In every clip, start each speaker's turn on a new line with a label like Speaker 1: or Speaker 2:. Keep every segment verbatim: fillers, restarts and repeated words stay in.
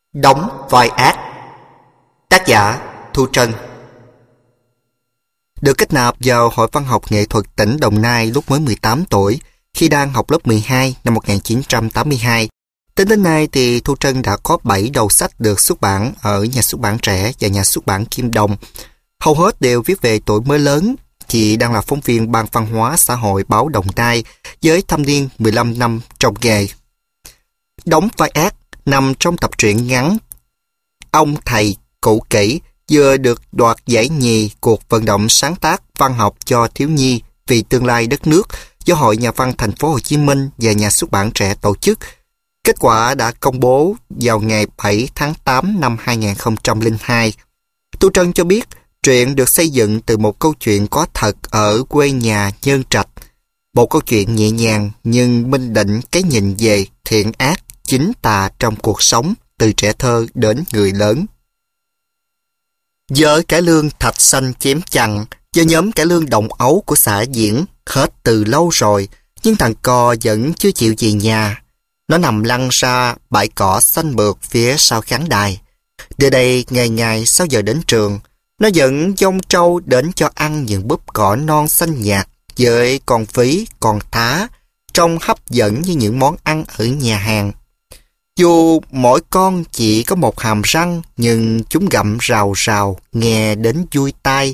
Speaker 1: Đóng vai ác. Tác giả Thu Trân. Được kết nạp vào Hội Văn học Nghệ thuật tỉnh Đồng Nai lúc mới mười tám tuổi, khi đang học lớp mười hai năm một nghìn chín trăm tám mươi hai. Tính đến nay thì Thu Trân đã có bảy đầu sách được xuất bản ở nhà xuất bản Trẻ và nhà xuất bản Kim Đồng. Hầu hết đều viết về tuổi mới lớn. Chị đang là phóng viên Ban Văn hóa Xã hội báo Đồng Nai với thâm niên mười lăm năm trong nghề. Đóng vai ác nằm trong tập truyện ngắn Ông Thầy Cũ Kỹ, vừa được đoạt giải nhì cuộc vận động sáng tác văn học cho thiếu nhi vì tương lai đất nước do Hội Nhà văn Thành phố Hồ Chí Minh và nhà xuất bản Trẻ tổ chức. Kết quả đã công bố vào ngày bảy tháng tám năm hai nghìn không trăm lẻ hai. Thu Trân cho biết truyện được xây dựng từ một câu chuyện có thật ở quê nhà Nhân Trạch. Một câu chuyện nhẹ nhàng nhưng minh định cái nhìn về thiện ác, chính tà trong cuộc sống từ trẻ thơ đến người lớn. Vợ cải lương Thạch Xanh chém chằng do nhóm cải lương Đồng Ấu của xã diễn hết từ lâu rồi, nhưng thằng co vẫn chưa chịu về nhà. Nó nằm lăn ra bãi cỏ xanh mượt phía sau khán đài. Từ đây ngày ngày sau giờ đến trường, nó vẫn dông trâu đến cho ăn những búp cỏ non xanh nhạt với con ví, con thá, trông hấp dẫn như những món ăn ở nhà hàng. Dù mỗi con chỉ có một hàm răng, nhưng chúng gặm rào rào, nghe đến vui tai.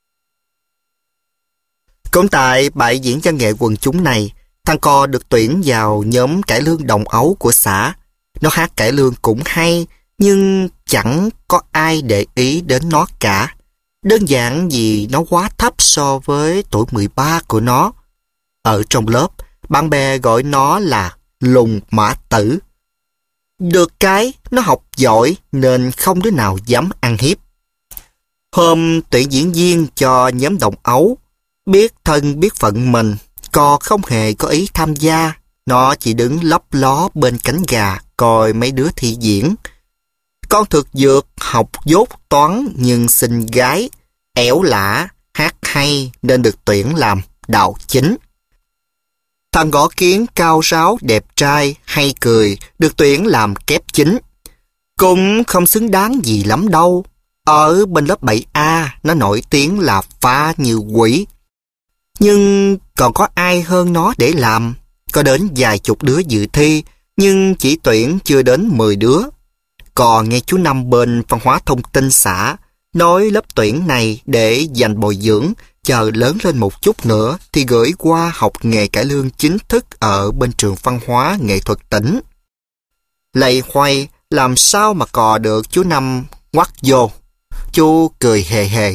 Speaker 1: Cũng tại bãi diễn văn nghệ quần chúng này, thằng co được tuyển vào nhóm cải lương Đồng Ấu của xã. Nó hát cải lương cũng hay, nhưng chẳng có ai để ý đến nó cả. Đơn giản vì nó quá thấp so với tuổi mười ba của nó. Ở trong lớp, bạn bè gọi nó là Lùng Mã Tử. Được cái, nó học giỏi nên không đứa nào dám ăn hiếp. Hôm tuyển diễn viên cho nhóm Đồng Ấu, biết thân biết phận mình, co không hề có ý tham gia. Nó chỉ đứng lấp ló bên cánh gà coi mấy đứa thi diễn. Con thực dược học dốt toán nhưng xinh gái, ẻo lả, hát hay nên được tuyển làm đạo chính. Thằng Gõ Kiến cao ráo đẹp trai hay cười được tuyển làm kép chính. Cũng không xứng đáng gì lắm đâu. Ở bên lớp bảy A nó nổi tiếng là phá như quỷ. Nhưng còn có ai hơn nó để làm. Có đến vài chục đứa dự thi, nhưng chỉ tuyển chưa đến mười đứa. Còn nghe chú Năm bên văn hóa thông tin xã nói lớp tuyển này để dành bồi dưỡng, chờ lớn lên một chút nữa thì gửi qua học nghề cải lương chính thức ở bên trường văn hóa nghệ thuật tỉnh. Lầy hoay làm sao mà cò được chú Năm ngoắt vô. Chú cười hề hề.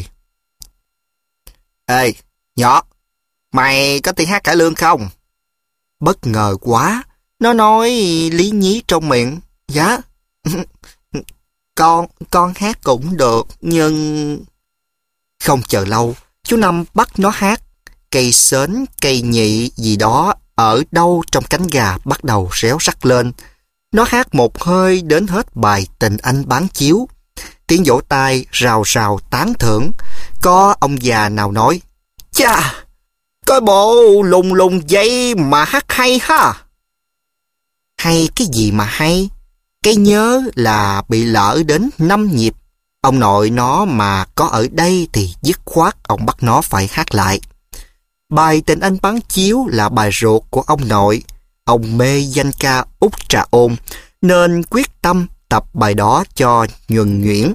Speaker 1: Ê, nhỏ, mày có tiếng hát cải lương không? Bất ngờ quá, nó nói lý nhí trong miệng. Dạ, con, con hát cũng được, nhưng... Không chờ lâu, chú Năm bắt nó hát. Cây sến, cây nhị gì đó ở đâu trong cánh gà bắt đầu réo rắt lên. Nó hát một hơi đến hết bài Tình Anh Bán Chiếu. Tiếng vỗ tay rào rào tán thưởng. Có ông già nào nói: Chà, coi bộ lùng lùng vậy mà hát hay ha. Hay cái gì mà hay? Cái nhớ là bị lỡ đến năm nhịp. Ông nội nó mà có ở đây thì dứt khoát ông bắt nó phải hát lại. Bài Tình Anh Bán Chiếu là bài ruột của ông nội. Ông mê danh ca Út Trà Ôn nên quyết tâm tập bài đó cho nhuần nhuyễn.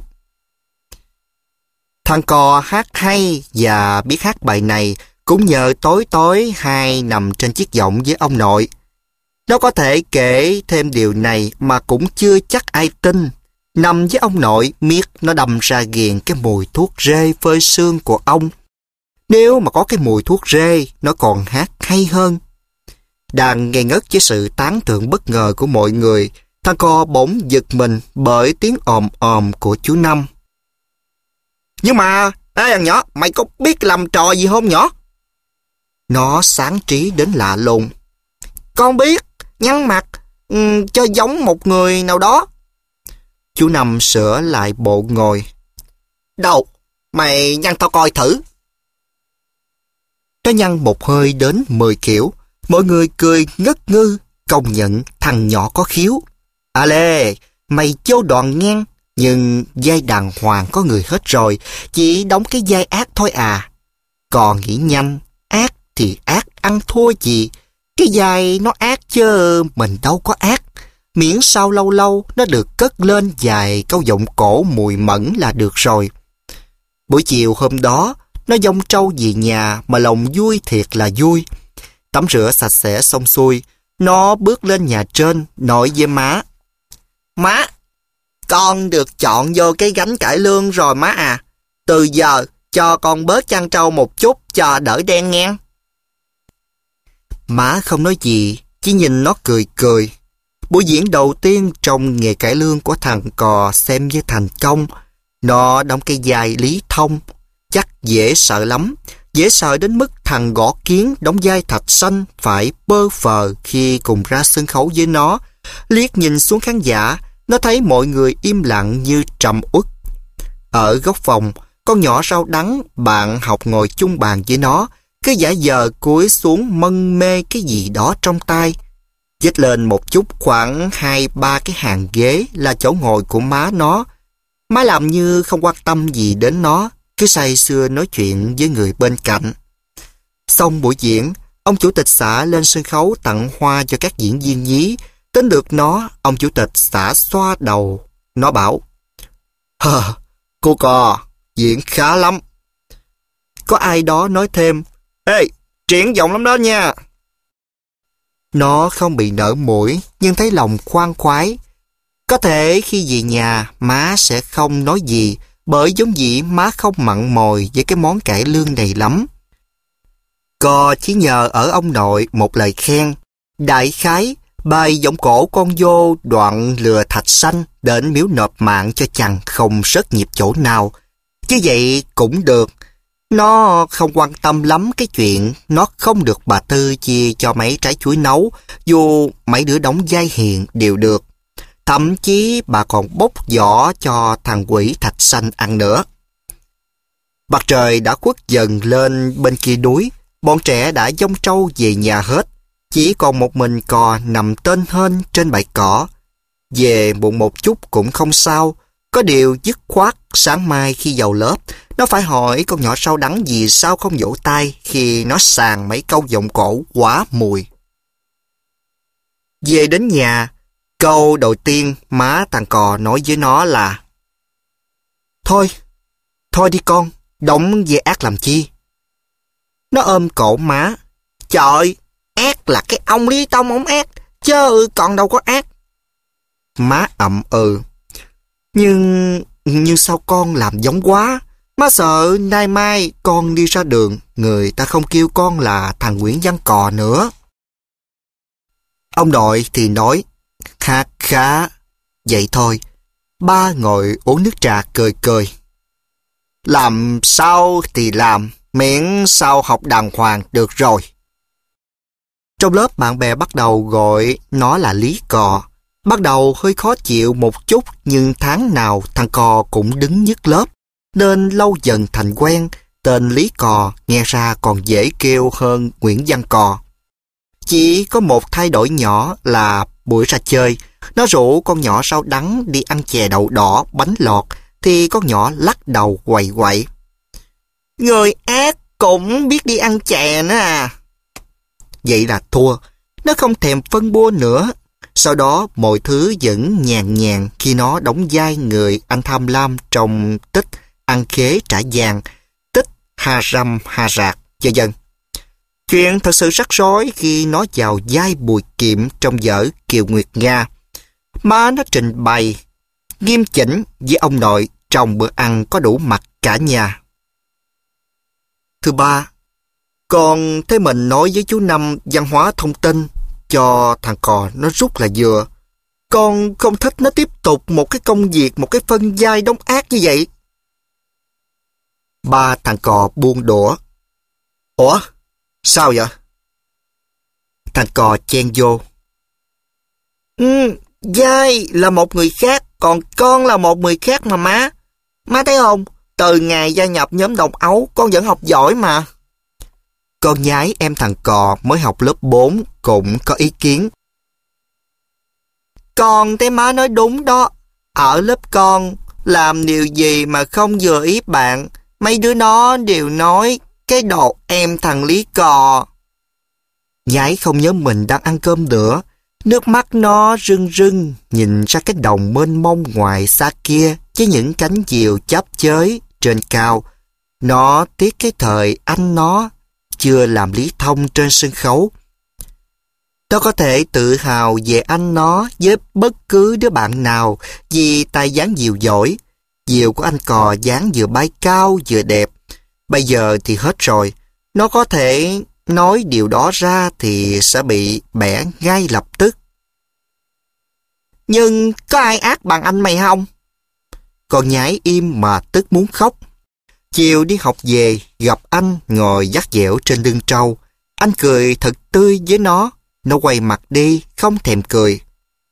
Speaker 1: Thằng cò hát hay và biết hát bài này cũng nhờ tối tối hai nằm trên chiếc võng với ông nội. Nó có thể kể thêm điều này mà cũng chưa chắc ai tin. Nằm với ông nội, miết nó đâm ra ghiền cái mùi thuốc rê phơi xương của ông. Nếu mà có cái mùi thuốc rê, nó còn hát hay hơn. Đang ngây ngất với sự tán thưởng bất ngờ của mọi người, thằng co bỗng giật mình bởi tiếng ồm ồm của chú Năm. Nhưng mà, ê thằng nhỏ, mày có biết làm trò gì không nhỏ? Nó sáng trí đến lạ lùng. Con biết, nhăn mặt, um, cho giống một người nào đó. Chú Năm sửa lại bộ ngồi. Đâu, mày nhăn tao coi thử. Nó nhăn một hơi đến mười kiểu. Mọi người cười ngất ngư, công nhận thằng nhỏ có khiếu. À lê, mày chô đoạn ngang, nhưng vai đàng hoàng có người hết rồi, chỉ đóng cái vai ác thôi à. Còn nghĩ nhanh, ác thì ác ăn thua gì. Cái vai nó ác chứ mình đâu có ác. Miễn sao lâu lâu nó được cất lên vài câu giọng cổ mùi mẫn là được rồi. Buổi chiều hôm đó, nó dông trâu về nhà mà lòng vui thiệt là vui. Tắm rửa sạch sẽ xong xuôi, nó bước lên nhà trên nói với má. Má, con được chọn vô cái gánh cải lương rồi má à. Từ giờ cho con bớt chăn trâu một chút cho đỡ đen nghe. Má không nói gì, chỉ nhìn nó cười cười. Buổi diễn đầu tiên trong nghề cải lương của thằng cò xem như thành công. Nó đóng cái vai Lý Thông, chắc dễ sợ lắm. Dễ sợ đến mức thằng Gõ Kiến đóng vai Thạch Sanh phải bơ phờ khi cùng ra sân khấu với nó. Liếc nhìn xuống khán giả, nó thấy mọi người im lặng như trầm uất. Ở góc phòng, con nhỏ rau đắng, bạn học ngồi chung bàn với nó, cứ giả vờ cúi xuống mân mê cái gì đó trong tay. Dít lên một chút khoảng hai ba cái hàng ghế là chỗ ngồi của má nó. Má làm như không quan tâm gì đến nó, cứ say sưa nói chuyện với người bên cạnh. Xong buổi diễn, ông chủ tịch xã lên sân khấu tặng hoa cho các diễn viên nhí. Đến được nó, ông chủ tịch xã xoa đầu. Nó bảo, hờ, cô cò, diễn khá lắm. Có ai đó nói thêm, ê, triển vọng lắm đó nha. Nó không bị nở mũi, nhưng thấy lòng khoan khoái. Có thể khi về nhà, má sẽ không nói gì, bởi giống dĩ má không mặn mòi với cái món cải lương này lắm. Cò chỉ nhờ ở ông nội một lời khen. Đại khái, bài giọng cổ con vô đoạn lừa Thạch Sanh đến miếu nộp mạng cho chàng không rớt nhịp chỗ nào. Chứ vậy cũng được. Nó không quan tâm lắm cái chuyện nó không được bà Tư chia cho mấy trái chuối nấu, dù mấy đứa đóng vai hiền đều được. Thậm chí bà còn bốc vỏ cho thằng quỷ Thạch Sanh ăn nữa. Mặt trời đã khuất dần lên bên kia núi, bọn trẻ đã dông trâu về nhà hết. Chỉ còn một mình cò nằm tên hên trên bãi cỏ. Về muộn một chút cũng không sao. Có điều dứt khoát sáng mai khi vào lớp, nó phải hỏi con nhỏ rau đắng vì sao không vỗ tay khi nó sàng mấy câu giọng cổ quá mùi. Về đến nhà, câu đầu tiên má thằng cò nói với nó là Thôi, thôi đi con, đóng về ác làm chi. Nó ôm cổ má. Trời, ác là cái ông Lý Tông ông ác, chứ còn đâu có ác. Má ậm ừ. Nhưng, nhưng sao con làm giống quá. Má sợ nay mai con đi ra đường, người ta không kêu con là thằng Nguyễn Văn Cò nữa. Ông nội thì nói, khá khá. Vậy thôi, ba ngồi uống nước trà cười cười. Làm sao thì làm, miễn sao học đàng hoàng được rồi. Trong lớp bạn bè bắt đầu gọi nó là Lý Cò. Bắt đầu hơi khó chịu một chút, nhưng tháng nào thằng Cò cũng đứng nhất lớp, nên lâu dần thành quen. Tên Lý Cò nghe ra còn dễ kêu hơn Nguyễn Văn Cò. Chỉ có một thay đổi nhỏ là buổi ra chơi, nó rủ con nhỏ rau đắng đi ăn chè đậu đỏ, bánh lọt, thì con nhỏ lắc đầu quậy quậy. Người ác cũng biết đi ăn chè nữa à. Vậy là thua, nó không thèm phân bua nữa. Sau đó mọi thứ vẫn nhàn nhàn khi nó đóng vai người anh tham lam trong tích Ăn Khế Trả Vàng, tích Ha Răm Ha Rạc, vân vân. Chuyện thật sự rắc rối khi nó vào vai Bùi Kiệm trong vở Kiều Nguyệt Nga. Má nó trình bày nghiêm chỉnh với ông nội trong bữa ăn có đủ mặt cả nhà. Thứ ba, còn thế mình nói với chú Năm văn hóa thông tin cho thằng Cò nó rút là vừa. Con không thích nó tiếp tục một cái công việc, một cái phân vai đóng ác như vậy. Ba thằng Cò buông đũa. Ủa? Sao vậy? Thằng Cò chen vô. Ừ, vai là một người khác, còn con là một người khác mà má. Má thấy không? Từ ngày gia nhập nhóm đồng ấu, con vẫn học giỏi mà. Con nhái em thằng Cò mới học lớp bốn cũng có ý kiến. Con thấy má nói đúng đó. Ở lớp con, làm điều gì mà không vừa ý bạn, mấy đứa nó đều nói cái đồ em thằng Lý Cò. Nhái không nhớ mình đang ăn cơm nữa. Nước mắt nó rưng rưng nhìn ra cái đồng mênh mông ngoài xa kia với những cánh diều chớp chới trên cao. Nó tiếc cái thời anh nó chưa làm Lý Thông trên sân khấu. Nó có thể tự hào về anh nó với bất cứ đứa bạn nào vì tài dáng diều giỏi. Diều của anh Cò dáng vừa bay cao vừa đẹp. Bây giờ thì hết rồi. Nó có thể nói điều đó ra thì sẽ bị bẻ ngay lập tức. Nhưng có ai ác bằng anh mày không? Con nhái im mà tức muốn khóc. Chiều đi học về, gặp anh ngồi dắt dẻo trên lưng trâu. Anh cười thật tươi với nó. Nó quay mặt đi, không thèm cười.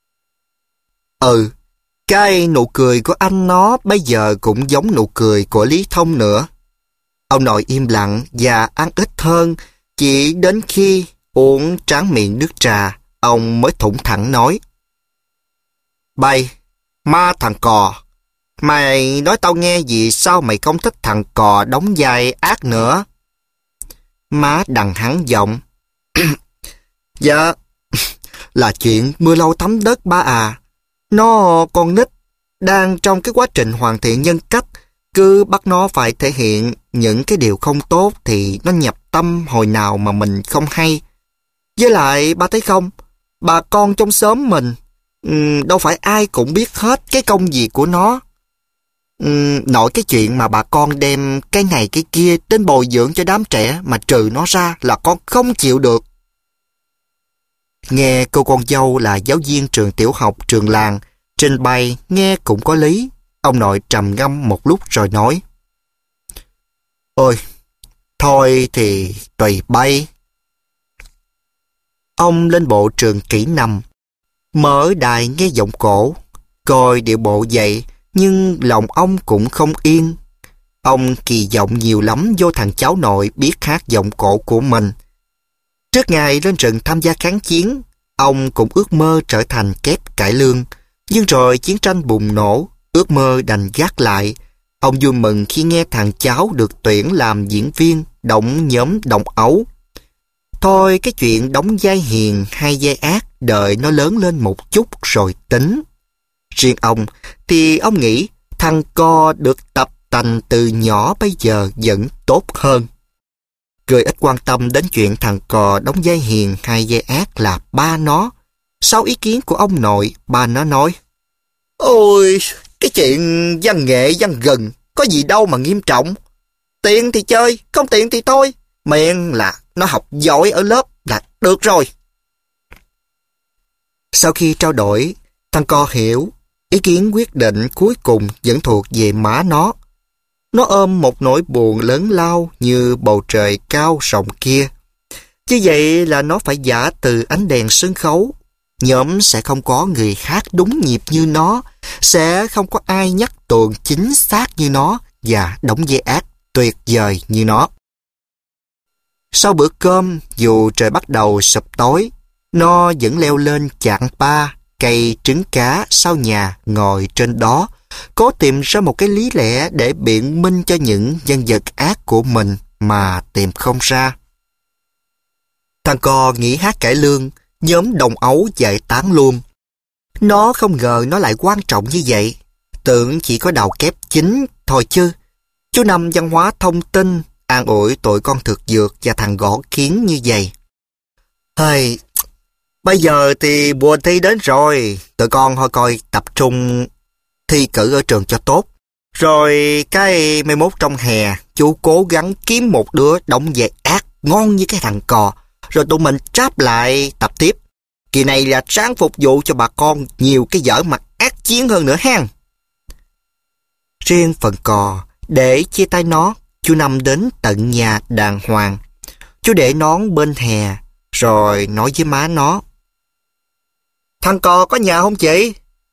Speaker 1: Ừ, cái nụ cười của anh nó bây giờ cũng giống nụ cười của Lý Thông nữa. Ông nội im lặng và ăn ít hơn, chỉ đến khi uống tráng miệng nước trà, ông mới thủng thẳng nói. Bay, ma thằng Cò, mày nói tao nghe gì sao mày không thích thằng Cò đóng vai ác nữa? Má đằng hắn giọng. Dạ, là chuyện mưa lâu thấm đất ba à. Nó con nít, đang trong cái quá trình hoàn thiện nhân cách, cứ bắt nó phải thể hiện những cái điều không tốt thì nó nhập tâm hồi nào mà mình không hay. Với lại ba thấy không, bà con trong xóm mình, um, đâu phải ai cũng biết hết cái công việc của nó. Um, nội cái chuyện mà bà con đem cái này cái kia đến bồi dưỡng cho đám trẻ mà trừ nó ra là con không chịu được. Nghe cô con dâu là giáo viên trường tiểu học trường làng trình bày nghe cũng có lý. Ông nội trầm ngâm một lúc rồi nói. Ôi, thôi thì tùy bay. Ông lên bộ trường kỹ nằm, mở đài nghe giọng cổ, coi điệu bộ vậy nhưng lòng ông cũng không yên. Ông kỳ vọng nhiều lắm vô thằng cháu nội biết hát giọng cổ của mình. Trước ngày lên rừng tham gia kháng chiến, ông cũng ước mơ trở thành kép cải lương, nhưng rồi chiến tranh bùng nổ, ước mơ đành gác lại. Ông vui mừng khi nghe thằng cháu được tuyển làm diễn viên đóng nhóm Đồng Ấu. Thôi cái chuyện đóng vai hiền hay vai ác đợi nó lớn lên một chút rồi tính. Riêng ông thì ông nghĩ thằng Cò được tập tành từ nhỏ bây giờ vẫn tốt hơn. Người ít quan tâm đến chuyện thằng Cò đóng vai hiền hay vai ác là ba nó. Sau ý kiến của ông nội, ba nó nói. Ôi, cái chuyện văn nghệ văn gừng có gì đâu mà nghiêm trọng. Tiện thì chơi, không tiện thì thôi. Miễn là nó học giỏi ở lớp là được rồi. Sau khi trao đổi, thằng Cò hiểu ý kiến quyết định cuối cùng vẫn thuộc về má nó. Nó ôm một nỗi buồn lớn lao như bầu trời cao rộng kia. Như vậy là nó phải giả từ ánh đèn sân khấu. Nhóm sẽ không có người hát đúng nhịp như nó, sẽ không có ai nhắc tuồng chính xác như nó và đóng vai ác tuyệt vời như nó. Sau bữa cơm, dù trời bắt đầu sụp tối, nó vẫn leo lên chạng pa, cây trứng cá sau nhà ngồi trên đó, cố tìm ra một cái lý lẽ để biện minh cho những nhân vật ác của mình mà tìm không ra. Thằng Cò nghĩ hát cải lương, nhóm Đồng Ấu giải tán luôn. Nó không ngờ nó lại quan trọng như vậy. Tưởng chỉ có đầu kép chính thôi chứ. Chú Năm văn hóa thông tin an ủi tụi con thực dược và thằng gõ kiến như vậy. Hey, bây giờ thì mùa thi đến rồi, tụi con thôi coi tập trung thi cử ở trường cho tốt. Rồi cái mai mốt trong hè, chú cố gắng kiếm một đứa đóng vai ác ngon như cái thằng Cò, rồi tụi mình tráp lại tập tiếp. Kỳ này là sáng phục vụ cho bà con nhiều cái vở mặt ác chiến hơn nữa ha. Riêng phần Cò, để chia tay nó, chú Năm đến tận nhà đàng hoàng. Chú để nón bên hè, rồi nói với má nó. Thằng Cò có nhà không chị?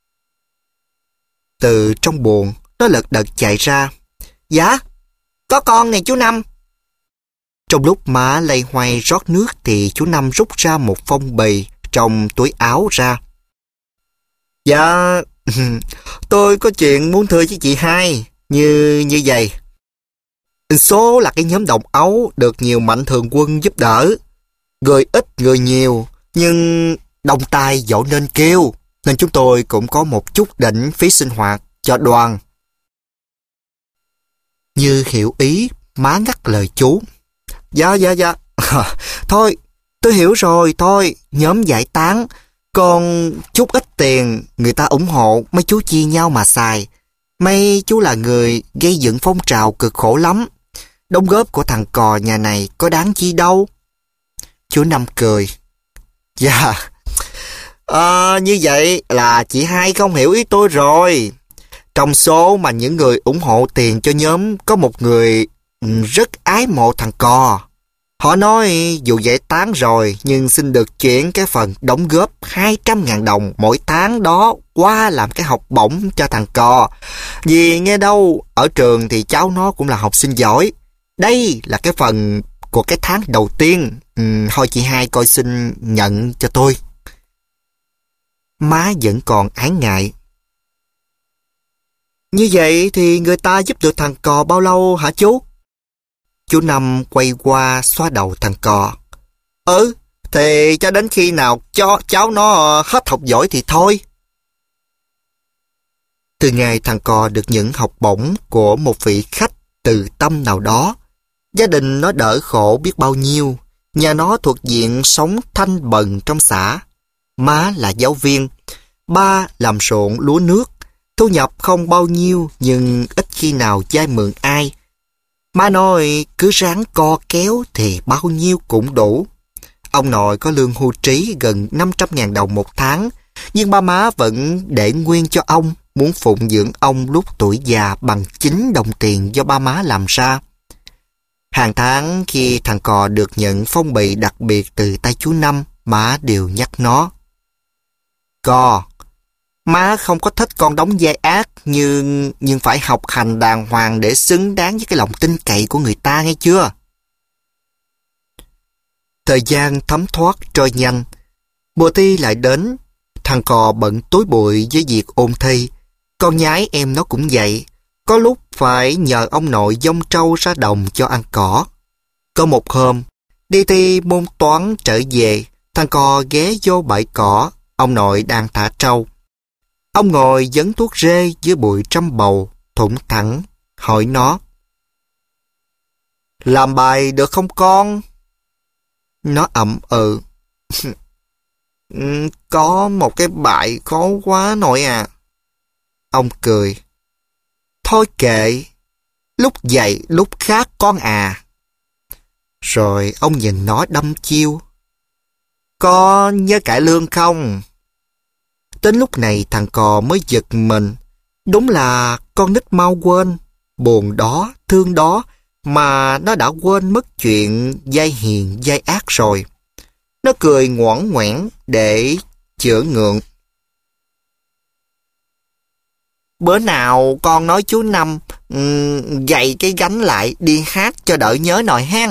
Speaker 1: Từ trong buồng, nó lật đật chạy ra. Dạ, có con nè chú Năm. Trong lúc má lay hoay rót nước thì chú Năm rút ra một phong bì trong túi áo ra. Dạ, Tôi có chuyện muốn thưa với chị hai. Như như vậy. Số là cái nhóm đồng ấu được nhiều mạnh thường quân giúp đỡ. Người ít người nhiều, nhưng đông tay dẫu nên kêu. Nên chúng tôi cũng có một chút đỉnh phí sinh hoạt cho đoàn. Như hiểu ý, má ngắt lời chú. Dạ dạ dạ. Thôi, tôi hiểu rồi, thôi, nhóm giải tán. Còn chút ít tiền người ta ủng hộ, mấy chú chia nhau mà xài. Mấy chú là người gây dựng phong trào cực khổ lắm. Đóng góp của thằng cò nhà này có đáng chi đâu. Chú Năm cười. Dạ, à, như vậy là chị hai không hiểu ý tôi rồi. Trong số mà những người ủng hộ tiền cho nhóm có một người rất ái mộ thằng cò. Họ nói dù giải tán rồi nhưng xin được chuyển cái phần đóng góp hai trăm ngàn đồng mỗi tháng đó qua làm cái học bổng cho thằng cò. Vì nghe đâu ở trường thì cháu nó cũng là học sinh giỏi. Đây là cái phần của cái tháng đầu tiên. Ừ, thôi chị hai coi xin nhận cho tôi. Má vẫn còn ái ngại. Như vậy thì người ta giúp được thằng cò bao lâu hả chú? Chú Năm quay qua xoa đầu thằng cò. Ừ, thì cho đến khi nào cho cháu nó hết học giỏi thì thôi. Từ ngày thằng cò được những học bổng của một vị khách từ tâm nào đó, gia đình nó đỡ khổ biết bao nhiêu. Nhà nó thuộc diện sống thanh bần trong xã. Má là giáo viên, ba làm ruộng lúa nước. Thu nhập không bao nhiêu nhưng ít khi nào vay mượn ai. Má nói cứ ráng co kéo thì bao nhiêu cũng đủ. Ông nội có lương hưu trí gần năm trăm ngàn đồng một tháng, nhưng ba má vẫn để nguyên cho ông, muốn phụng dưỡng ông lúc tuổi già bằng chính đồng tiền do ba má làm ra. Hàng tháng khi thằng cò được nhận phong bì đặc biệt từ tay chú Năm, má đều nhắc nó. Cò, má không có thích con đóng vai ác, nhưng nhưng phải học hành đàng hoàng để xứng đáng với cái lòng tin cậy của người ta nghe chưa? Thời gian thấm thoát trôi nhanh. Mùa thi lại đến. Thằng cò bận tối bụi với việc ôn thi. Con nhái em nó cũng vậy. Có lúc phải nhờ ông nội dông trâu ra đồng cho ăn cỏ. Có một hôm, đi thi môn toán trở về, thằng cò ghé vô bãi cỏ, ông nội đang thả trâu. Ông ngồi vấn thuốc rê dưới bụi trăm bầu, thủng thẳng, hỏi nó. Làm bài được không con? Nó ậm ừ. Có một cái bài khó quá nội à. Ông cười. Thôi kệ, lúc dậy lúc khác con à. Rồi ông nhìn nó đâm chiêu. Có nhớ cải lương không? Đến lúc này thằng cò mới giật mình. Đúng là con nít mau quên. Buồn đó, thương đó, mà nó đã quên mất chuyện dai hiền dai ác rồi. Nó cười ngoãn ngoãn để chữa ngượng. Bữa nào con nói chú Năm um, gầy cái gánh lại đi hát cho đỡ nhớ nồi hen.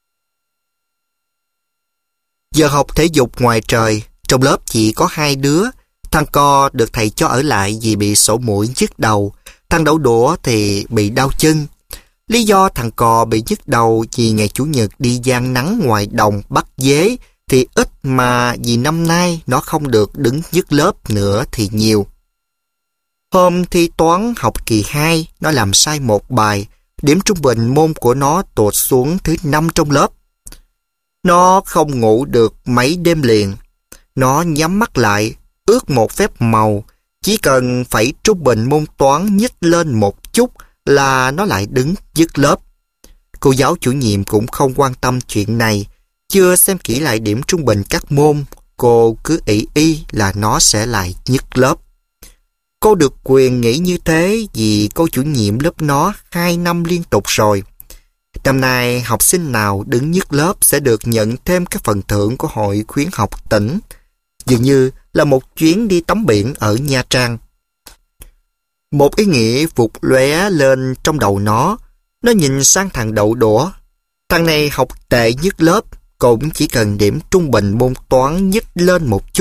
Speaker 1: Giờ học thể dục ngoài trời, trong lớp chỉ có hai đứa. Thằng Cò được thầy cho ở lại vì bị sổ mũi nhức đầu. Thằng Đậu Đũa thì bị đau chân. Lý do thằng Cò bị nhức đầu vì ngày Chủ nhật đi giang nắng ngoài đồng bắt dế thì ít, mà vì năm nay nó không được đứng dứt lớp nữa thì nhiều. Hôm thi toán học kỳ hai, nó làm sai một bài, điểm trung bình môn của nó tụt xuống thứ năm trong lớp. Nó không ngủ được mấy đêm liền. Nó nhắm mắt lại, ước một phép màu, chỉ cần phải trung bình môn toán nhích lên một chút là nó lại đứng dứt lớp. Cô giáo chủ nhiệm cũng không quan tâm chuyện này, chưa xem kỹ lại điểm trung bình các môn, cô cứ ỷ y là nó sẽ lại dứt lớp. Cô được quyền nghĩ như thế vì cô chủ nhiệm lớp nó hai năm liên tục rồi. Năm nay học sinh nào đứng nhất lớp sẽ được nhận thêm các phần thưởng của hội khuyến học tỉnh, dường như là một chuyến đi tắm biển ở Nha Trang. Một ý nghĩ vụt lóe lên trong đầu nó. Nó nhìn sang thằng Đậu Đũa. Thằng này học tệ nhất lớp, cũng chỉ cần điểm trung bình môn toán nhích lên một chút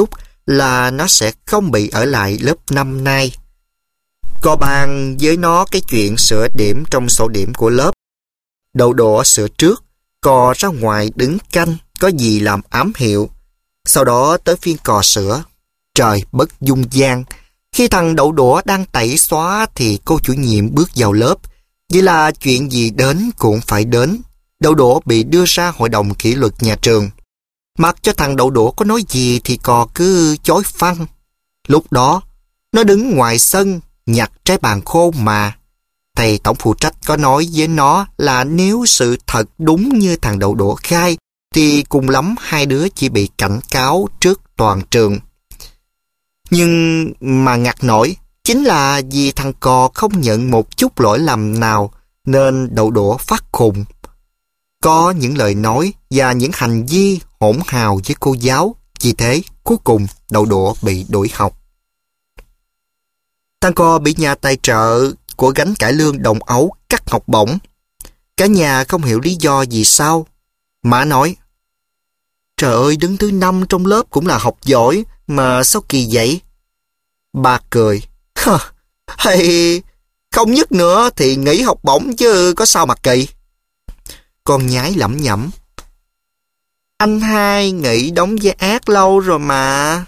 Speaker 1: là nó sẽ không bị ở lại lớp năm nay. Cô bàn với nó cái chuyện sửa điểm trong sổ điểm của lớp. Đậu đỗ sửa trước, cò ra ngoài đứng canh, có gì làm ám hiệu. Sau đó tới phiên cò sửa. Trời bất dung gian. Khi thằng đậu đỗ đang tẩy xóa thì cô chủ nhiệm bước vào lớp. Vậy là chuyện gì đến cũng phải đến. Đậu đỗ bị đưa ra hội đồng kỷ luật nhà trường. Mặc cho thằng đậu đỗ có nói gì thì cò cứ chối phăng. Lúc đó, nó đứng ngoài sân nhặt trái bàn khô mà. Thầy tổng phụ trách có nói với nó là nếu sự thật đúng như thằng đậu đỗ khai thì cùng lắm hai đứa chỉ bị cảnh cáo trước toàn trường. Nhưng mà ngặt nổi chính là vì thằng cò không nhận một chút lỗi lầm nào nên đậu đỗ phát khùng. Có những lời nói và những hành vi hỗn hào với cô giáo, vì thế cuối cùng đậu đỗ bị đuổi học. Thằng cò bị nhà tài trợ của gánh cải lương đồng ấu cắt học bổng. Cả nhà không hiểu lý do vì sao. Má nói, trời ơi, đứng thứ năm trong lớp cũng là học giỏi, mà sao kỳ vậy? Ba cười, hay không nhất nữa thì nghỉ học bổng chứ có sao mà kỳ. Con nhái lẩm nhẩm, anh hai nghỉ đóng vai ác lâu rồi mà.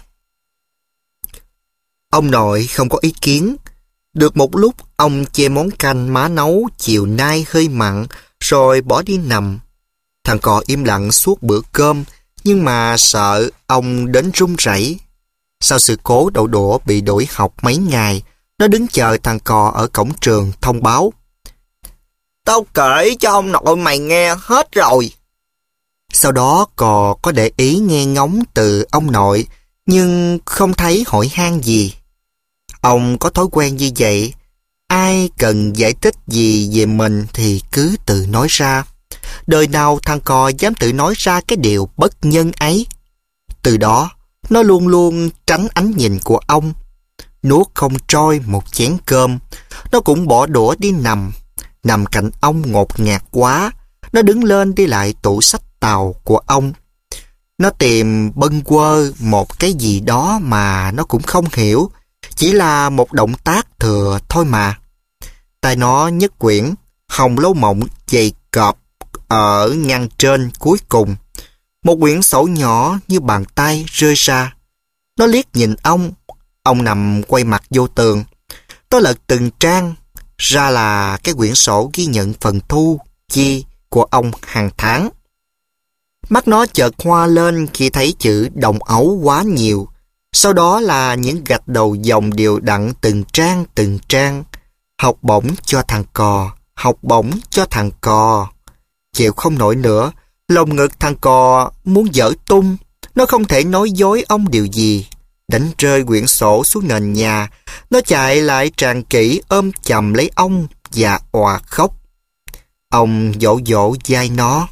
Speaker 1: Ông nội không có ý kiến. Được một lúc, ông chê món canh má nấu chiều nay hơi mặn, rồi bỏ đi nằm. Thằng cò im lặng suốt bữa cơm, nhưng mà sợ ông đến run rẩy. Sau sự cố đậu đỗ bị đuổi học mấy ngày, nó đứng chờ thằng cò ở cổng trường thông báo. Tao kể cho ông nội mày nghe hết rồi. Sau đó cò có để ý nghe ngóng từ ông nội, nhưng không thấy hỏi han gì. Ông có thói quen như vậy, ai cần giải thích gì về mình thì cứ tự nói ra. Đời nào thằng cò dám tự nói ra cái điều bất nhân ấy. Từ đó, nó luôn luôn tránh ánh nhìn của ông. Nuốt không trôi một chén cơm, nó cũng bỏ đũa đi nằm. Nằm cạnh ông ngột ngạt quá, nó đứng lên đi lại tủ sách tàu của ông. Nó tìm bâng quơ một cái gì đó mà nó cũng không hiểu, chỉ là một động tác thừa thôi mà. Tay nó nhấc quyển Hồng Lâu Mộng dày cọp ở ngăn trên cuối cùng. Một quyển sổ nhỏ như bàn tay rơi ra. Nó liếc nhìn ông. Ông nằm quay mặt vô tường. Nó lật từng trang, ra là cái quyển sổ ghi nhận phần thu chi của ông hàng tháng. Mắt nó chợt hoa lên khi thấy chữ đồng ấu quá nhiều. Sau đó là những gạch đầu dòng đều đặn từng trang từng trang. Học bổng cho thằng cò, học bổng cho thằng cò. Chịu không nổi nữa, lồng ngực thằng cò muốn dở tung. Nó không thể nói dối ông điều gì. Đánh rơi quyển sổ xuống nền nhà, nó chạy lại tràn kỹ ôm chầm lấy ông và òa khóc. Ông dỗ dỗ vai nó.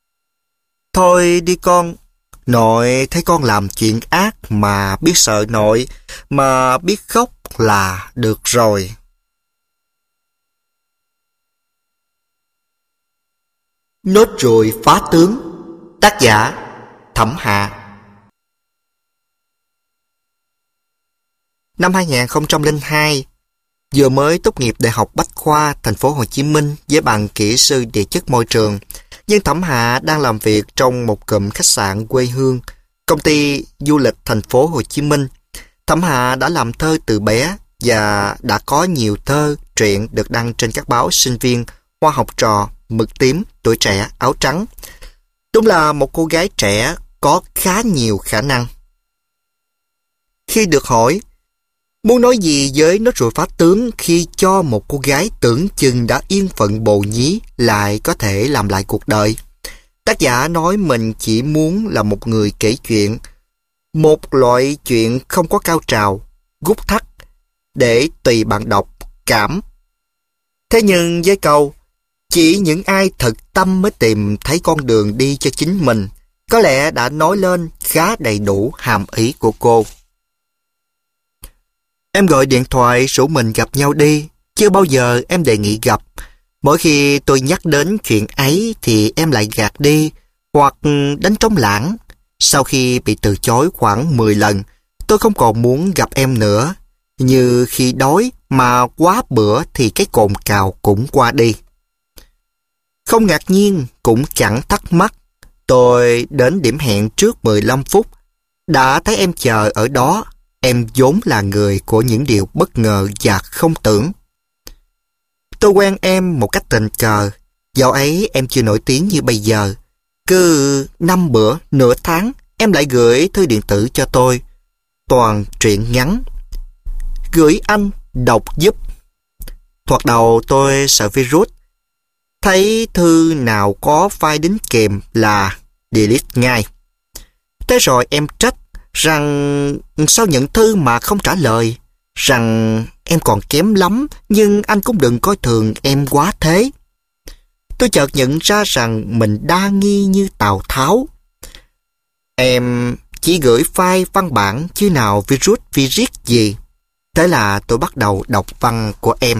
Speaker 1: Thôi đi con, nội thấy con làm chuyện ác mà biết sợ nội, mà biết khóc là được rồi. Nốt ruồi phá tướng. Tác giả Thẩm Hà. Năm hai nghìn không trăm lẻ hai, vừa mới tốt nghiệp Đại học Bách khoa thành phố Hồ Chí Minh với bằng kỹ sư địa chất môi trường, nhưng Thẩm Hà đang làm việc trong một cụm khách sạn quê hương, công ty du lịch thành phố Hồ Chí Minh. Thẩm Hà đã làm thơ từ bé và đã có nhiều thơ, truyện được đăng trên các báo sinh viên, Hoa Học Trò, Mực Tím, Tuổi Trẻ, Áo Trắng. Đúng là một cô gái trẻ có khá nhiều khả năng. Khi được hỏi muốn nói gì với Nốt ruồi phá tướng khi cho một cô gái tưởng chừng đã yên phận bồ nhí lại có thể làm lại cuộc đời, tác giả nói mình chỉ muốn là một người kể chuyện, một loại chuyện không có cao trào, gút thắt, để tùy bạn đọc cảm. Thế nhưng với câu chỉ những ai thật tâm mới tìm thấy con đường đi cho chính mình, có lẽ đã nói lên khá đầy đủ hàm ý của cô. Em gọi điện thoại rủ mình gặp nhau đi, chưa bao giờ em đề nghị gặp. Mỗi khi tôi nhắc đến chuyện ấy thì em lại gạt đi, hoặc đánh trống lãng. Sau khi bị từ chối khoảng mười lần, tôi không còn muốn gặp em nữa. Như khi đói mà quá bữa thì cái cồn cào cũng qua đi. Không ngạc nhiên, cũng chẳng thắc mắc. Tôi đến điểm hẹn trước mười lăm phút. Đã thấy em chờ ở đó. Em vốn là người của những điều bất ngờ và không tưởng. Tôi quen em một cách tình cờ. Dạo ấy em chưa nổi tiếng như bây giờ. Cứ năm bữa, nửa tháng, em lại gửi thư điện tử cho tôi. Toàn truyện ngắn. Gửi anh, đọc giúp. Thoạt đầu tôi sợ virus. Thấy thư nào có file đính kèm là delete ngay. Thế rồi em trách rằng sao nhận thư mà không trả lời, rằng em còn kém lắm, nhưng anh cũng đừng coi thường em quá thế. Tôi chợt nhận ra rằng mình đa nghi như Tào Tháo. Em chỉ gửi file văn bản chứ nào virus viết gì. Thế là tôi bắt đầu đọc văn của em.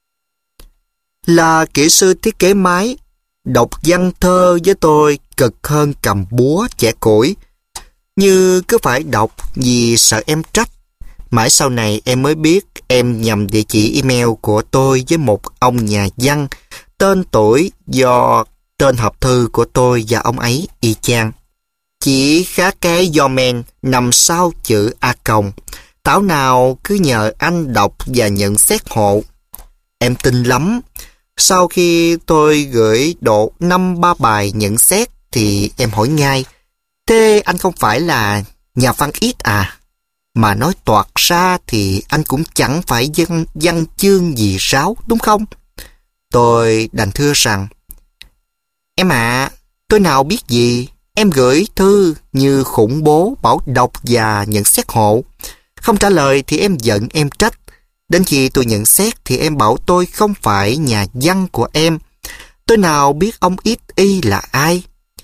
Speaker 1: Là kỹ sư thiết kế máy, đọc văn thơ với tôi cực hơn cầm búa chẻ củi. Như cứ phải đọc vì sợ em trách. Mãi sau này em mới biết em nhầm địa chỉ email của tôi với một ông nhà văn, tên tuổi do tên hộp thư của tôi và ông ấy y chang. Chỉ khác cái domain nằm sau chữ A còng. Táo nào cứ nhờ anh đọc và nhận xét hộ. Em tin lắm. Sau khi tôi gửi độ năm ba bài nhận xét thì em hỏi ngay, thế anh không phải là nhà văn ít à? Mà nói toạc ra thì anh cũng chẳng phải văn, văn chương gì ráo, đúng không? Tôi đành thưa rằng, em ạ, à, tôi nào biết gì. Em gửi thư như khủng bố bảo đọc và nhận xét hộ. Không trả lời thì em giận em trách. Đến khi tôi nhận xét thì em bảo tôi không phải nhà văn của em. Tôi nào biết ông ít y là ai.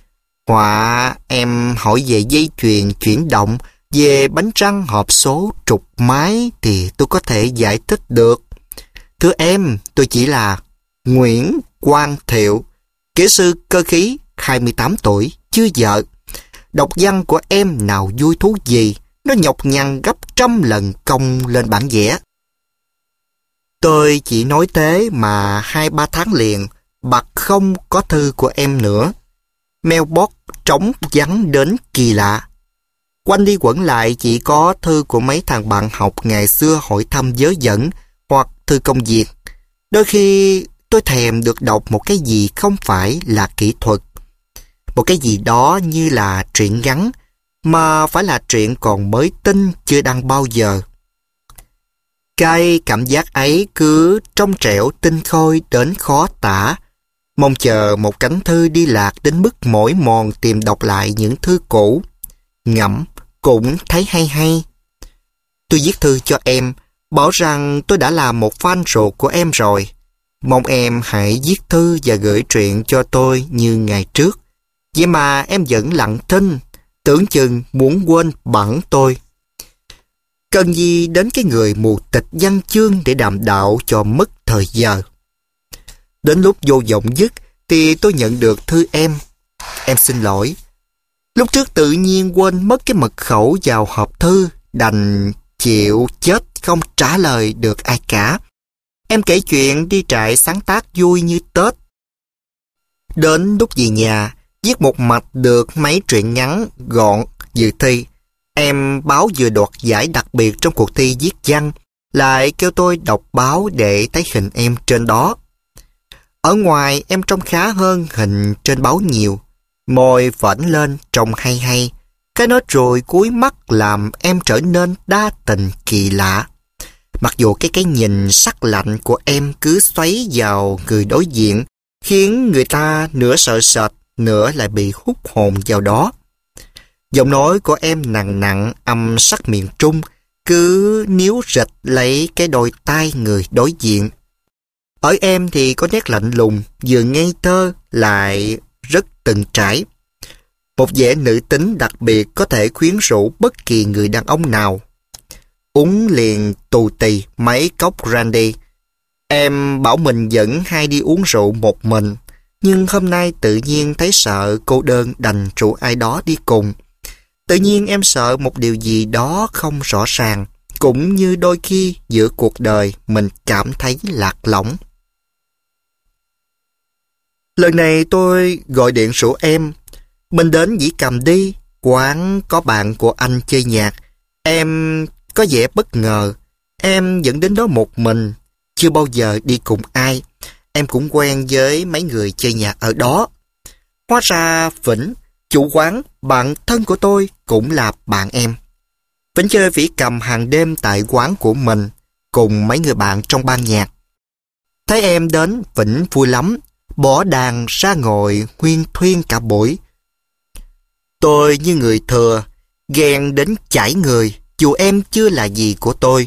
Speaker 1: Họa em hỏi về dây chuyền chuyển động, về bánh răng hộp số trục máy thì tôi có thể giải thích được. Thưa em, tôi chỉ là Nguyễn Quang Thiệu, kỹ sư cơ khí, hai mươi tám tuổi, chưa vợ. Đọc văn của em nào vui thú gì, nó nhọc nhằn gấp trăm lần công lên bản vẽ. Tôi chỉ nói thế mà hai ba tháng liền, bặt không có thư của em nữa. Mailbox trống vắng đến kỳ lạ. Quanh đi quẩn lại chỉ có thư của mấy thằng bạn học ngày xưa hỏi thăm vớ vẩn hoặc thư công việc. Đôi khi tôi thèm được đọc một cái gì không phải là kỹ thuật. Một cái gì đó như là truyện ngắn, mà phải là truyện còn mới tinh chưa đăng bao giờ. Cái cảm giác ấy cứ trong trẻo tinh khôi đến khó tả. Mong chờ một cánh thư đi lạc đến mức mỏi mòn tìm đọc lại những thư cũ. Ngẫm cũng thấy hay hay. Tôi viết thư cho em, bảo rằng tôi đã là một fan ruột của em rồi. Mong em hãy viết thư và gửi truyện cho tôi như ngày trước. Vậy mà em vẫn lặng thinh, tưởng chừng muốn quên bẵng tôi. Cần gì đến cái người mù tịch văn chương để đàm đạo cho mất thời giờ. Đến lúc vô vọng dứt thì tôi nhận được thư em. Em xin lỗi. Lúc trước tự nhiên quên mất cái mật khẩu vào hộp thư, đành chịu chết không trả lời được ai cả. Em kể chuyện đi trại sáng tác vui như Tết. Đến lúc về nhà, viết một mạch được mấy truyện ngắn gọn dự thi. Em báo vừa đoạt giải đặc biệt trong cuộc thi viết văn, lại kêu tôi đọc báo để thấy hình em trên đó. Ở ngoài em trông khá hơn hình trên báo nhiều. Môi vểnh lên trông hay hay. Cái nốt ruồi cuối mắt làm em trở nên đa tình kỳ lạ. Mặc dù cái cái nhìn sắc lạnh của em cứ xoáy vào người đối diện, khiến người ta nửa sợ sệt, nửa lại bị hút hồn vào đó. Giọng nói của em nặng nặng âm sắc miền Trung, cứ níu rịch lấy cái đôi tai người đối diện. Ở em thì có nét lạnh lùng, vừa ngây thơ lại rất từng trải. Một vẻ nữ tính đặc biệt có thể khuyến rũ bất kỳ người đàn ông nào. Uống liền tù tì mấy cốc brandy. Em bảo mình vẫn hay đi uống rượu một mình, nhưng hôm nay tự nhiên thấy sợ cô đơn đành rủ ai đó đi cùng. Tự nhiên em sợ một điều gì đó không rõ ràng, cũng như đôi khi giữa cuộc đời mình cảm thấy lạc lõng. Lần này tôi gọi điện rủ em, mình đến Dĩ Cầm đi, quán có bạn của anh chơi nhạc. Em có vẻ bất ngờ, em vẫn đến đó một mình, chưa bao giờ đi cùng ai. Em cũng quen với mấy người chơi nhạc ở đó. Hóa ra Vĩnh, chủ quán, bạn thân của tôi, cũng là bạn em. Vĩnh chơi vĩ cầm hàng đêm tại quán của mình, cùng mấy người bạn trong ban nhạc. Thấy em đến, Vĩnh vui lắm, bỏ đàn ra ngồi huyên thuyên cả buổi. Tôi như người thừa, ghen đến chảy người, dù em chưa là gì của tôi.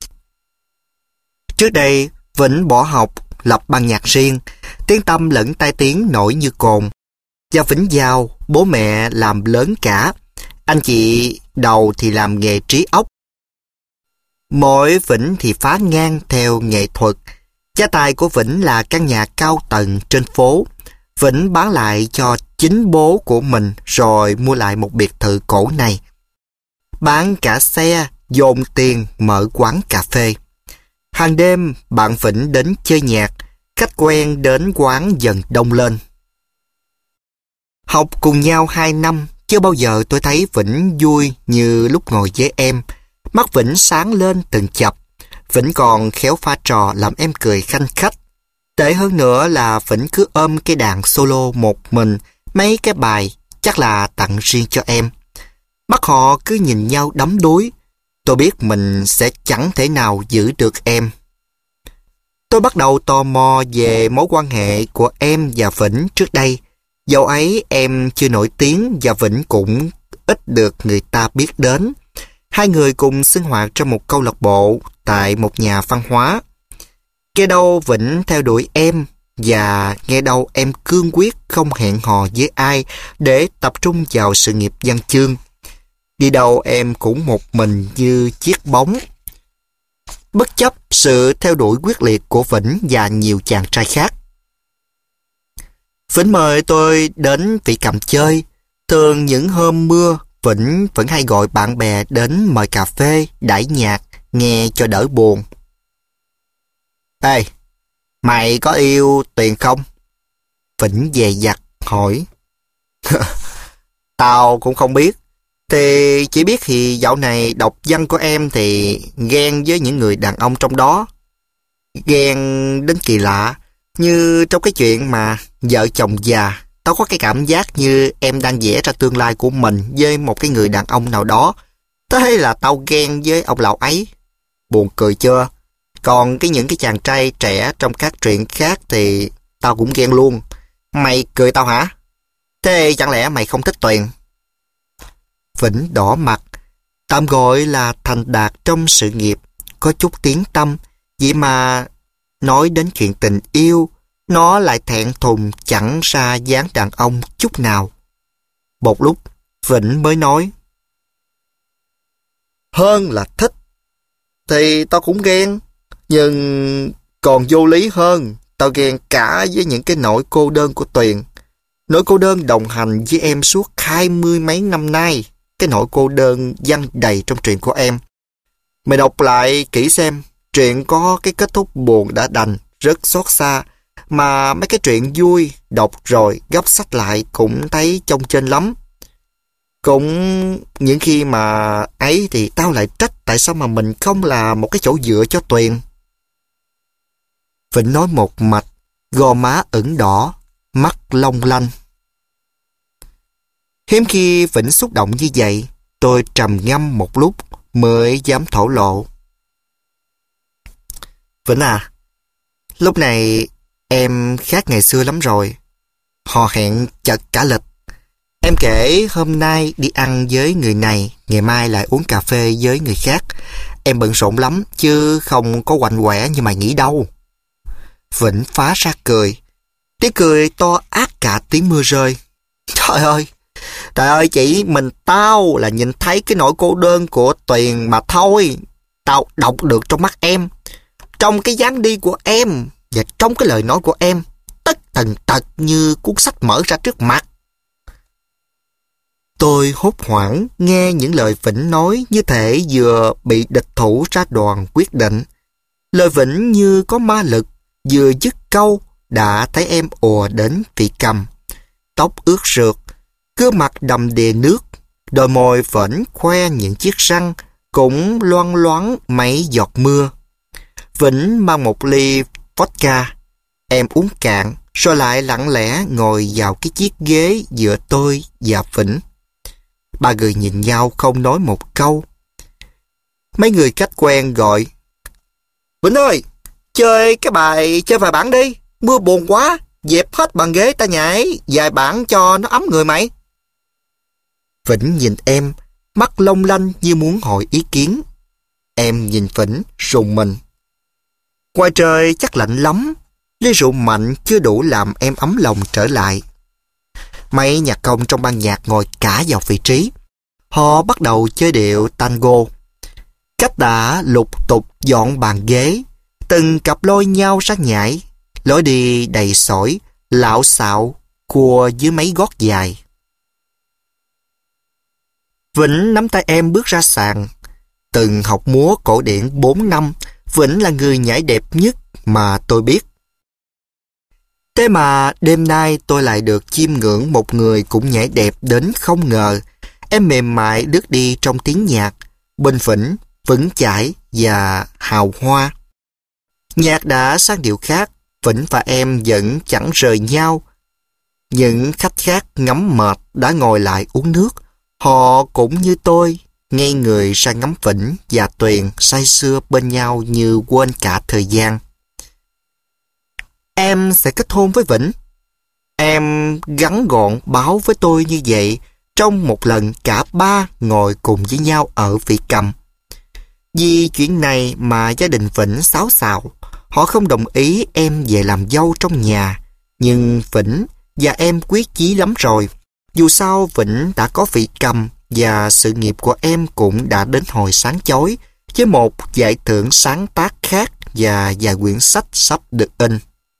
Speaker 1: Trước đây, Vĩnh bỏ học, lập ban nhạc riêng, tiếng tăm lẫn tai tiếng nổi như cồn. Và Vĩnh Giao, bố mẹ làm lớn cả, anh chị đầu thì làm nghề trí óc. Mỗi Vĩnh thì phá ngang theo nghệ thuật. Gia tài của Vĩnh là căn nhà cao tầng trên phố. Vĩnh bán lại cho chính bố của mình rồi mua lại một biệt thự cổ này. Bán cả xe, dồn tiền mở quán cà phê. Hàng đêm bạn Vĩnh đến chơi nhạc, khách quen đến quán dần đông lên. Học cùng nhau hai năm, chưa bao giờ tôi thấy Vĩnh vui như lúc ngồi với em. Mắt Vĩnh sáng lên từng chập. Vĩnh còn khéo pha trò làm em cười khanh khách. Tệ hơn nữa là Vĩnh cứ ôm cái đàn solo một mình, mấy cái bài chắc là tặng riêng cho em. Mắt họ cứ nhìn nhau đắm đuối. Tôi biết mình sẽ chẳng thể nào giữ được em. Tôi bắt đầu tò mò về mối quan hệ của em và Vĩnh trước đây. Dẫu ấy em chưa nổi tiếng và Vĩnh cũng ít được người ta biết đến. Hai người cùng sinh hoạt trong một câu lạc bộ tại một nhà văn hóa. Nghe đâu Vĩnh theo đuổi em và nghe đâu em cương quyết không hẹn hò với ai để tập trung vào sự nghiệp văn chương. Đi đâu em cũng một mình như chiếc bóng. Bất chấp sự theo đuổi quyết liệt của Vĩnh và nhiều chàng trai khác. Vĩnh mời tôi đến Vĩ Cầm chơi. Thường những hôm mưa, Vĩnh vẫn hay gọi bạn bè đến mời cà phê, đãi nhạc, nghe cho đỡ buồn. Ê, mày có yêu Tuyền không? Vĩnh dè dặt hỏi. Tao cũng không biết. Thì chỉ biết thì dạo này đọc văn của em thì ghen với những người đàn ông trong đó. Ghen đến kỳ lạ. Như trong cái chuyện mà vợ chồng già, tao có cái cảm giác như em đang vẽ ra tương lai của mình với một cái người đàn ông nào đó. Thế là tao ghen với ông lão ấy. Buồn cười chưa? Còn cái những cái chàng trai trẻ trong các truyện khác thì tao cũng ghen luôn. Mày cười tao hả? Thế chẳng lẽ mày không thích Tuyền? Vĩnh đỏ mặt. Tạm gọi là thành đạt trong sự nghiệp, có chút tiếng tăm. Vậy mà nói đến chuyện tình yêu, nó lại thẹn thùng chẳng ra dáng đàn ông chút nào. Một lúc, Vĩnh mới nói. Hơn là thích. Thì tao cũng ghen. Nhưng còn vô lý hơn, tao ghen cả với những cái nỗi cô đơn của Tuyền. Nỗi cô đơn đồng hành với em suốt hai mươi mấy năm nay. Cái nỗi cô đơn văng đầy trong truyện của em. Mày đọc lại kỹ xem. Truyện có cái kết thúc buồn đã đành, rất xót xa. Mà mấy cái chuyện vui, đọc rồi gấp sách lại cũng thấy chông chênh lắm. Cũng những khi mà ấy thì tao lại trách tại sao mà mình không là một cái chỗ dựa cho Tuyền. Vĩnh nói một mạch, gò má ửng đỏ, mắt long lanh. Hiếm khi Vĩnh xúc động như vậy, tôi trầm ngâm một lúc mới dám thổ lộ. Vĩnh à, lúc này em khác ngày xưa lắm rồi. Hò hẹn chật cả lịch. Em kể hôm nay đi ăn với người này, ngày mai lại uống cà phê với người khác. Em bận rộn lắm, chứ không có quạnh quẻ như mày nghĩ đâu. Vĩnh phá ra cười. Tiếng cười to ác cả tiếng mưa rơi. Trời ơi, trời ơi, chỉ mình tao là nhìn thấy cái nỗi cô đơn của Tuyền mà thôi. Tao đọc được trong mắt em, trong cái dáng đi của em và trong cái lời nói của em, tất tần tật như cuốn sách mở ra trước mặt. Tôi hốt hoảng nghe những lời Vĩnh nói như thể vừa bị địch thủ ra đòn quyết định. Lời Vĩnh như có ma lực, vừa dứt câu đã thấy em ùa đến Vị Cầm. Tóc ướt rượt, gương mặt đầm đìa nước, đôi môi Vĩnh khoe những chiếc răng cũng loang loáng mấy giọt mưa. Vĩnh mang một ly vodka. Em uống cạn, rồi lại lặng lẽ ngồi vào cái chiếc ghế giữa tôi và Vĩnh. Ba người nhìn nhau không nói một câu. Mấy người khách quen gọi: Vĩnh ơi, chơi cái bài, chơi vài bản đi. Mưa buồn quá, dẹp hết bàn ghế ta nhảy vài bản cho nó ấm người mày. Vĩnh nhìn em, mắt long lanh như muốn hỏi ý kiến. Em nhìn Vĩnh rùng mình. Ngoài trời chắc lạnh lắm, ly rượu mạnh chưa đủ làm em ấm lòng trở lại. Mấy nhạc công trong ban nhạc ngồi cả vào vị trí. Họ bắt đầu chơi điệu tango. Cách đã lục tục dọn bàn ghế, từng cặp lôi nhau ra nhảy, lối đi đầy sỏi, lạo xạo, cua dưới mấy gót dài. Vĩnh nắm tay em bước ra sàn. Từng học múa cổ điển bốn năm, Vĩnh là người nhảy đẹp nhất mà tôi biết. Thế mà đêm nay tôi lại được chiêm ngưỡng một người cũng nhảy đẹp đến không ngờ. Em mềm mại lướt đi trong tiếng nhạc, bình vĩnh, vững chãi và hào hoa. Nhạc đã sang điệu khác, Vĩnh và em vẫn chẳng rời nhau. Những khách khác ngắm mệt đã ngồi lại uống nước. Họ cũng như tôi, ngây người ra ngắm Vĩnh và Tuyền say sưa bên nhau như quên cả thời gian. Em sẽ kết hôn với Vĩnh. Em gắn gọn báo với tôi như vậy trong một lần cả ba ngồi cùng với nhau ở Vị Cầm. Vì chuyện này mà gia đình Vĩnh xáo xào. Họ không đồng ý em về làm dâu trong nhà. Nhưng Vĩnh và em quyết chí lắm rồi. Dù sao Vĩnh đã có Vị Cầm và sự nghiệp của em cũng đã đến hồi sáng chói với một giải thưởng sáng tác khác và vài quyển sách sắp được in.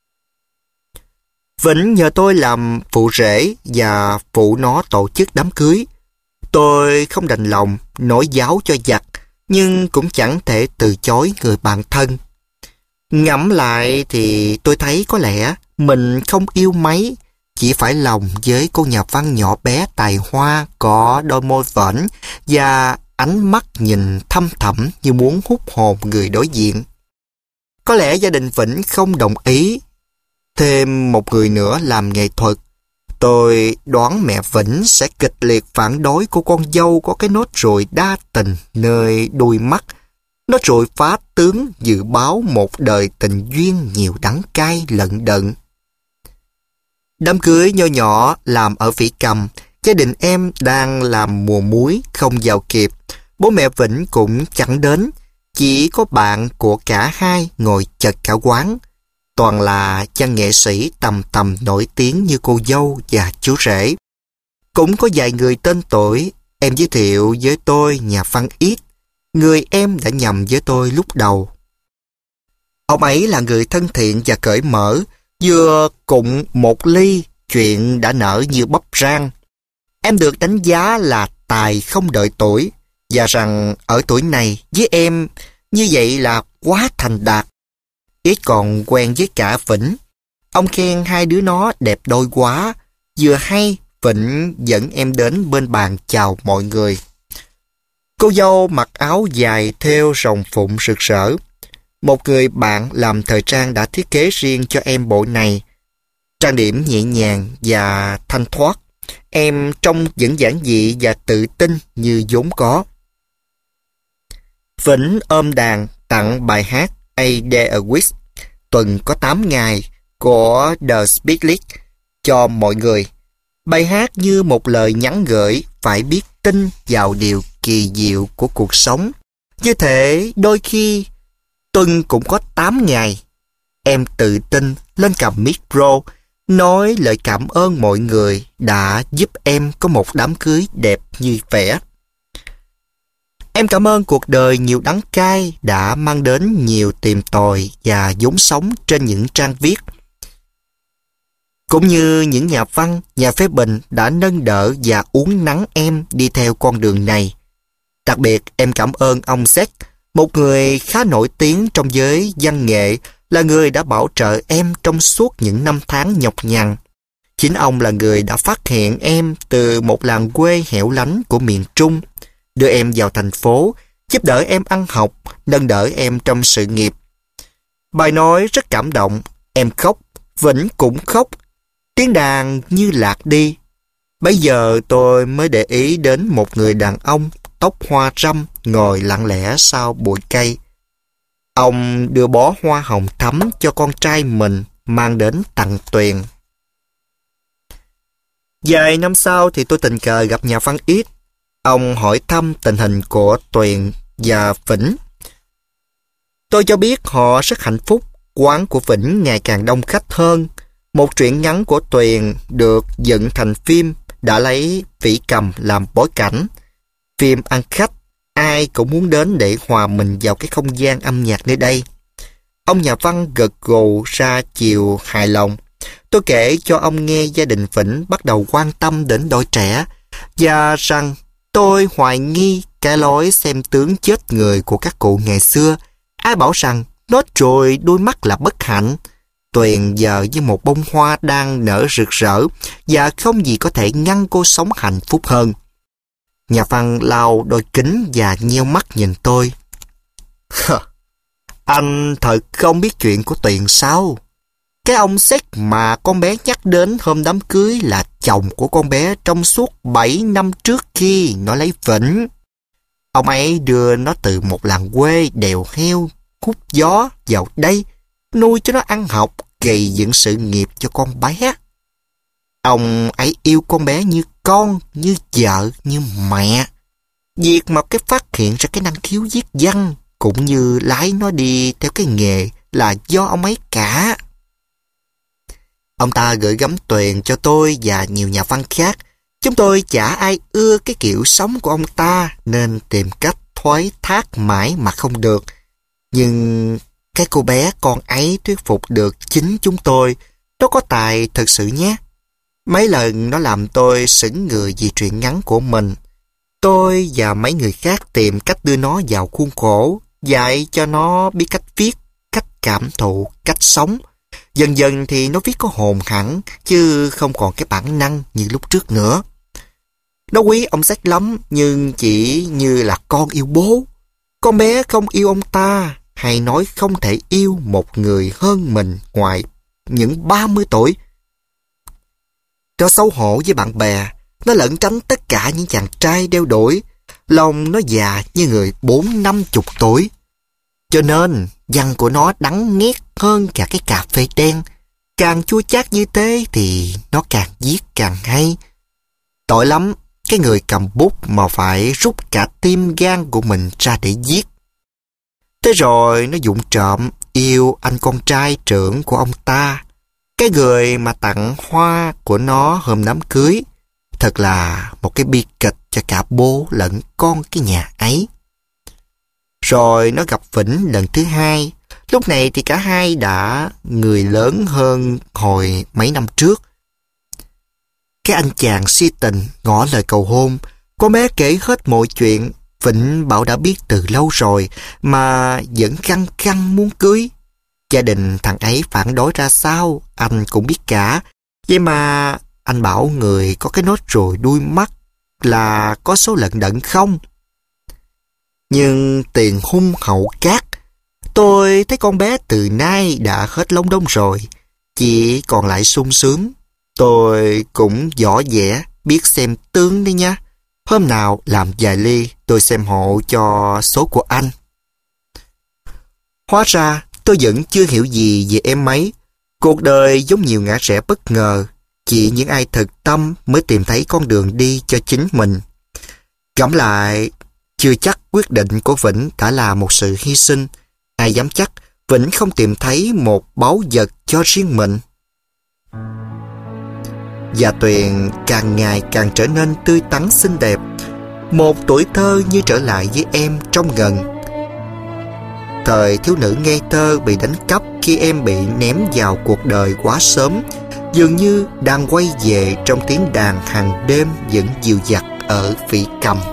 Speaker 1: Vĩnh nhờ tôi làm phụ rể và phụ nó tổ chức đám cưới. Tôi không đành lòng nói giáo cho giặc, nhưng cũng chẳng thể từ chối người bạn thân. Ngẫm lại thì tôi thấy có lẽ mình không yêu mấy, chỉ phải lòng với cô nhà văn nhỏ bé tài hoa có đôi môi vểnh và ánh mắt nhìn thâm thẳm như muốn hút hồn người đối diện. Có lẽ gia đình Vĩnh không đồng ý thêm một người nữa làm nghệ thuật. Tôi đoán mẹ Vĩnh sẽ kịch liệt phản đối cô con dâu có cái nốt ruồi đa tình nơi đuôi mắt. Nốt ruồi phá tướng dự báo một đời tình duyên nhiều đắng cay lận đận. Đám cưới nho nhỏ làm ở Vĩ Cầm, gia đình em đang làm mùa muối không vào kịp. Bố mẹ Vĩnh cũng chẳng đến, chỉ có bạn của cả hai ngồi chật cả quán. Toàn là văn nghệ sĩ tầm tầm nổi tiếng như cô dâu và chú rể. Cũng có vài người tên tuổi. Em giới thiệu với tôi nhà văn Ít, người em đã nhầm với tôi lúc đầu. Ông ấy là người thân thiện và cởi mở, vừa cùng một ly, chuyện đã nở như bắp rang. Em được đánh giá là tài không đợi tuổi, và rằng ở tuổi này với em như vậy là quá thành đạt. Ít còn quen với cả Vĩnh. Ông khen hai đứa nó đẹp đôi quá. Vừa hay Vĩnh dẫn em đến bên bàn chào mọi người. Cô dâu mặc áo dài thêu rồng phụng rực rỡ. Một người bạn làm thời trang đã thiết kế riêng cho em bộ này. Trang điểm nhẹ nhàng và thanh thoát. Em trông vẫn giản dị và tự tin như vốn có. Vĩnh ôm đàn tặng bài hát A Day a Week, tuần có tám ngày của The Speedlick cho mọi người. Bài hát như một lời nhắn gửi phải biết tin vào điều kỳ diệu của cuộc sống. Như thể đôi khi tuần cũng có tám ngày. Em tự tin lên cầm micro, nói lời cảm ơn mọi người đã giúp em có một đám cưới đẹp như vẻ. Em cảm ơn cuộc đời nhiều đắng cay đã mang đến nhiều tìm tòi và vốn sống trên những trang viết. Cũng như những nhà văn, nhà phê bình đã nâng đỡ và uốn nắn em đi theo con đường này. Đặc biệt em cảm ơn ông Zech, một người khá nổi tiếng trong giới văn nghệ, là người đã bảo trợ em trong suốt những năm tháng nhọc nhằn. Chính ông là người đã phát hiện em từ một làng quê hẻo lánh của miền Trung, đưa em vào thành phố, giúp đỡ em ăn học, nâng đỡ em trong sự nghiệp. Bài nói rất cảm động, em khóc, Vĩnh cũng khóc, tiếng đàn như lạc đi. Bây giờ tôi mới để ý đến một người đàn ông tóc hoa râm ngồi lặng lẽ sau bụi cây. Ông đưa bó hoa hồng thắm cho con trai mình mang đến tặng Tuyền. Vài năm sau thì tôi tình cờ gặp nhà văn Ít. Ông hỏi thăm tình hình của Tuyền và Vĩnh. Tôi cho biết họ rất hạnh phúc, quán của Vĩnh ngày càng đông khách hơn. Một truyện ngắn của Tuyền được dựng thành phim đã lấy Vĩ Cầm làm bối cảnh. Phim ăn khách, ai cũng muốn đến để hòa mình vào cái không gian âm nhạc nơi đây. Ông nhà văn gật gù ra chiều hài lòng. Tôi kể cho ông nghe gia đình Vĩnh bắt đầu quan tâm đến đôi trẻ, và rằng tôi hoài nghi cái lối xem tướng chết người của các cụ ngày xưa. Ai bảo rằng nốt ruồi đôi mắt là bất hạnh. Tuyền giờ như một bông hoa đang nở rực rỡ, và không gì có thể ngăn cô sống hạnh phúc hơn. Nhà văn lau đôi kính và nheo mắt nhìn tôi. Anh thật không biết chuyện của Tuyền sao? Cái ông Zech mà con bé nhắc đến hôm đám cưới là chồng của con bé trong suốt bảy năm trước khi nó lấy Vĩnh. Ông ấy đưa nó từ một làng quê đèo heo, hút gió vào đây, nuôi cho nó ăn học, gầy dựng sự nghiệp cho con bé. Ông ấy yêu con bé như con, như vợ, như mẹ. Việc mà cái phát hiện ra cái năng khiếu viết văn cũng như lái nó đi theo cái nghề là do ông ấy cả. Ông ta gửi gắm Tuyền cho tôi và nhiều nhà văn khác. Chúng tôi chả ai ưa cái kiểu sống của ông ta nên tìm cách thoái thác mãi mà không được. Nhưng cái cô bé con ấy thuyết phục được chính chúng tôi. Nó có tài thật sự nhé. Mấy lần nó làm tôi sững người vì truyện ngắn của mình. Tôi và mấy người khác tìm cách đưa nó vào khuôn khổ, dạy cho nó biết cách viết, cách cảm thụ, cách sống. Dần dần thì nó viết có hồn hẳn, chứ không còn cái bản năng như lúc trước nữa. Nó quý ông Zech lắm, nhưng chỉ như là con yêu bố. Con bé không yêu ông ta, hay nói không thể yêu một người hơn mình ngoài những ba mươi tuổi. Nó xấu hổ với bạn bè, nó lẩn tránh tất cả những chàng trai đeo đuổi. Lòng nó già như người bốn năm chục tuổi. Cho nên văn của nó đắng nghét hơn cả cái cà phê đen. Càng chua chát như thế thì nó càng viết càng hay. Tội lắm cái người cầm bút mà phải rút cả tim gan của mình ra để viết. Thế rồi nó vụng trộm yêu anh con trai trưởng của ông ta, cái người mà tặng hoa của nó hôm đám cưới. Thật là một cái bi kịch cho cả bố lẫn con cái nhà ấy. Rồi nó gặp Vĩnh lần thứ hai. Lúc này thì cả hai đã người lớn hơn hồi mấy năm trước. Cái anh chàng si tình ngỏ lời cầu hôn. Con bé kể hết mọi chuyện. Vĩnh bảo đã biết từ lâu rồi mà vẫn khăng khăng muốn cưới. Gia đình thằng ấy phản đối ra sao anh cũng biết cả. Vậy mà anh bảo người có cái nốt ruồi đuôi mắt là có số lận đận không? Nhưng tiền hung hậu cát. Tôi thấy con bé từ nay đã hết lông đông rồi, chỉ còn lại sung sướng. Tôi cũng võ vẽ, biết xem tướng đi nha. Hôm nào làm vài ly, tôi xem hộ cho số của anh. Hóa ra, tôi vẫn chưa hiểu gì về em ấy. Cuộc đời giống nhiều ngã rẽ bất ngờ. Chỉ những ai thực tâm mới tìm thấy con đường đi cho chính mình. Gẫm lại, chưa chắc quyết định của Vĩnh đã là một sự hy sinh. Ai dám chắc Vĩnh không tìm thấy một báu vật cho riêng mình. Và Tuyền càng ngày càng trở nên tươi tắn xinh đẹp. Một tuổi thơ như trở lại với em trong gần. Thời thiếu nữ ngây thơ bị đánh cắp khi em bị ném vào cuộc đời quá sớm. dường như đang quay về trong tiếng đàn hàng đêm vẫn dịu dặt ở phỉ cầm.